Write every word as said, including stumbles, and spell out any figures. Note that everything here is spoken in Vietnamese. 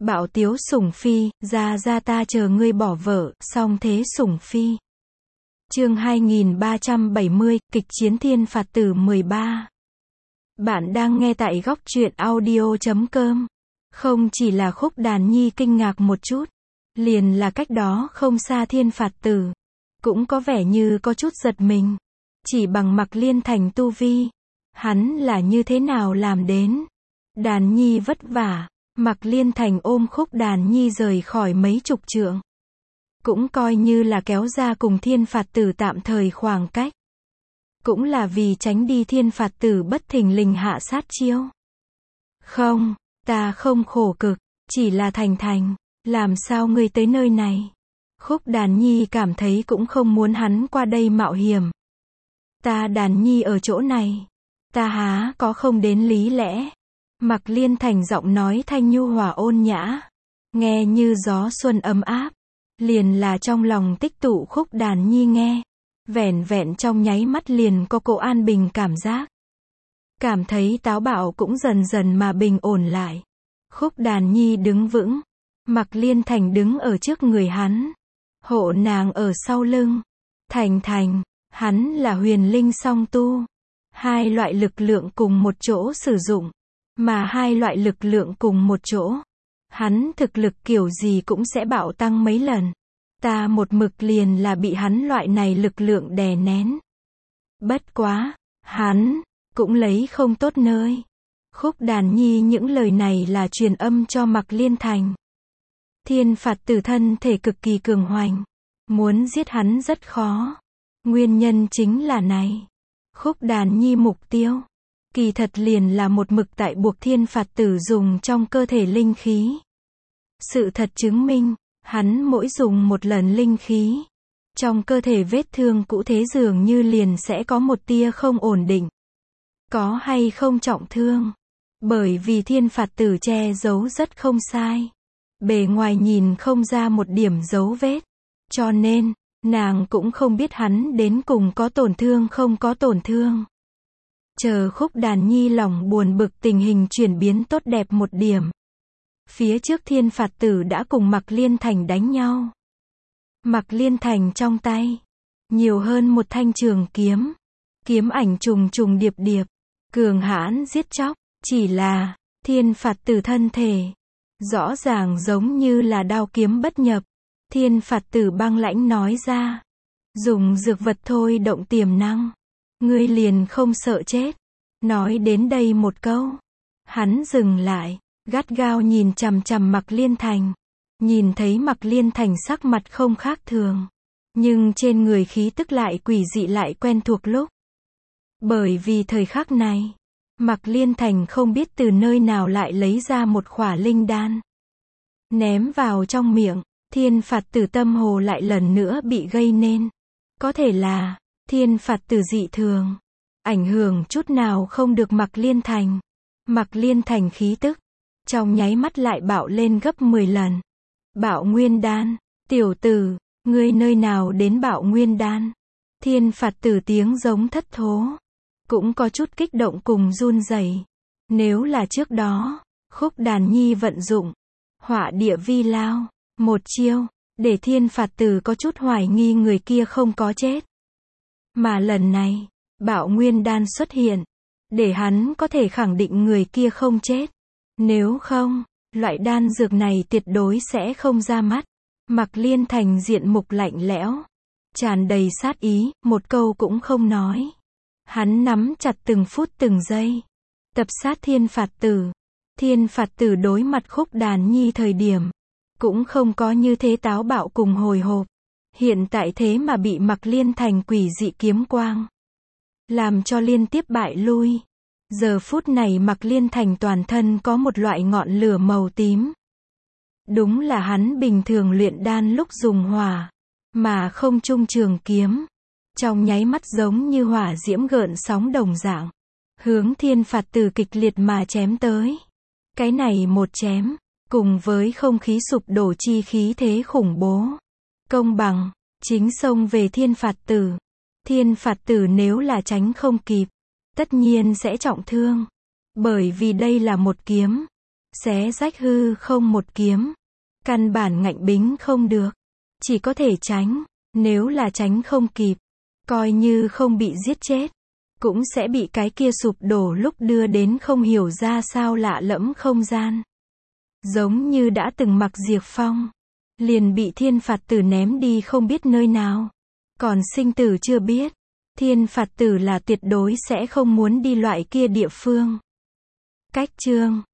Bạo tiếu sủng phi, ra ra ta chờ ngươi bỏ vợ, song thế sủng phi. Chương hai nghìn ba trăm bảy mươi, kịch chiến thiên phạt tử mười ba. Bạn đang nghe tại góc truyện audio chấm com. Không chỉ là Khúc Đàn Nhi kinh ngạc một chút, liền là cách đó không xa thiên phạt tử, cũng có vẻ như có chút giật mình. Chỉ bằng Mạc Liên Thành tu vi, hắn là như thế nào làm đến? Đàn Nhi vất vả, Mạc Liên Thành ôm Khúc Đàn Nhi rời khỏi mấy chục trượng. Cũng coi như là kéo ra cùng thiên phạt tử tạm thời khoảng cách. Cũng là vì tránh đi thiên phạt tử bất thình lình hạ sát chiêu. Không, ta không khổ cực, chỉ là Thành Thành, làm sao ngươi tới nơi này? Khúc Đàn Nhi cảm thấy cũng không muốn hắn qua đây mạo hiểm. Ta Đàn Nhi ở chỗ này, ta há có không đến lý lẽ? Mạc Liên Thành giọng nói thanh nhu hòa ôn nhã, nghe như gió xuân ấm áp, liền là trong lòng tích tụ. Khúc Đàn Nhi nghe, vẻn vẹn trong nháy mắt liền có cỗ an bình cảm giác. Cảm thấy táo bạo cũng dần dần mà bình ổn lại. Khúc Đàn Nhi đứng vững, Mạc Liên Thành đứng ở trước người hắn, hộ nàng ở sau lưng. Thành Thành, hắn là huyền linh song tu, hai loại lực lượng cùng một chỗ sử dụng, mà hai loại lực lượng cùng một chỗ, hắn thực lực kiểu gì cũng sẽ bạo tăng mấy lần. Ta một mực liền là bị hắn loại này lực lượng đè nén. Bất quá, hắn cũng lấy không tốt nơi. Khúc Đàn Nhi những lời này là truyền âm cho Mạc Liên Thành. Thiên phạt tử thân thể cực kỳ cường hoành, muốn giết hắn rất khó. Nguyên nhân chính là này. Khúc Đàn Nhi mục tiêu, kỳ thật liền là một mực tại buộc thiên phạt tử dùng trong cơ thể linh khí. Sự thật chứng minh, hắn mỗi dùng một lần linh khí, trong cơ thể vết thương cũ thế dường như liền sẽ có một tia không ổn định. Có hay không trọng thương? Bởi vì thiên phạt tử che giấu rất không sai. Bề ngoài nhìn không ra một điểm dấu vết. Cho nên, nàng cũng không biết hắn đến cùng có tổn thương không có tổn thương. Chờ Khúc Đàn Nhi lòng buồn bực tình hình chuyển biến tốt đẹp một điểm. Phía trước thiên phạt tử đã cùng Mạc Liên Thành đánh nhau. Mạc Liên Thành trong tay, nhiều hơn một thanh trường kiếm. Kiếm ảnh trùng trùng điệp điệp, cường hãn giết chóc. Chỉ là, thiên phạt tử thân thể, rõ ràng giống như là đao kiếm bất nhập. Thiên phạt tử băng lãnh nói ra, dùng dược vật thôi động tiềm năng, ngươi liền không sợ chết. Nói đến đây một câu, hắn dừng lại, gắt gao nhìn chằm chằm Mạc Liên Thành. Nhìn thấy Mạc Liên Thành sắc mặt không khác thường, nhưng trên người khí tức lại quỷ dị lại quen thuộc lúc. Bởi vì thời khắc này, Mạc Liên Thành không biết từ nơi nào lại lấy ra một khỏa linh đan, ném vào trong miệng. Thiên phạt tử tâm hồ lại lần nữa bị gây nên. Có thể là, thiên phạt tử dị thường, ảnh hưởng chút nào không được Mạc Liên Thành. Mạc Liên Thành khí tức, trong nháy mắt lại bạo lên gấp mười lần. Bạo nguyên đan, tiểu tử, ngươi nơi nào đến bạo nguyên đan? Thiên phạt tử tiếng giống thất thố, cũng có chút kích động cùng run rẩy. Nếu là trước đó, Khúc Đàn Nhi vận dụng hỏa địa vi lao, một chiêu, để thiên phạt tử có chút hoài nghi người kia không có chết. Mà lần này, bạo nguyên đan xuất hiện, để hắn có thể khẳng định người kia không chết. Nếu không, loại đan dược này tuyệt đối sẽ không ra mắt. Mạc Liên Thành diện mục lạnh lẽo, tràn đầy sát ý, một câu cũng không nói. Hắn nắm chặt từng phút từng giây, tập sát thiên phạt tử. Thiên phạt tử đối mặt Khúc Đàn Nhi thời điểm, cũng không có như thế táo bạo cùng hồi hộp. Hiện tại thế mà bị Mạc Liên Thành quỷ dị kiếm quang làm cho liên tiếp bại lui. Giờ phút này Mạc Liên Thành toàn thân có một loại ngọn lửa màu tím. Đúng là hắn bình thường luyện đan lúc dùng hỏa, mà không trung trường kiếm. Trong nháy mắt giống như hỏa diễm gợn sóng đồng dạng, hướng thiên phạt tử kịch liệt mà chém tới. Cái này một chém, cùng với không khí sụp đổ chi khí thế khủng bố, công bằng, chính xông về thiên phạt tử. Thiên phạt tử nếu là tránh không kịp, tất nhiên sẽ trọng thương. Bởi vì đây là một kiếm, Xé rách hư không một kiếm. Căn bản ngạnh bính không được. Chỉ có thể tránh. Nếu là tránh không kịp, coi như không bị giết chết, cũng sẽ bị cái kia sụp đổ lúc đưa đến không hiểu ra sao lạ lẫm không gian. Giống như đã từng mặc Diệp Phong, liền bị thiên phạt tử ném đi không biết nơi nào. Còn sinh tử chưa biết, thiên phạt tử là tuyệt đối sẽ không muốn đi loại kia địa phương. Cách chương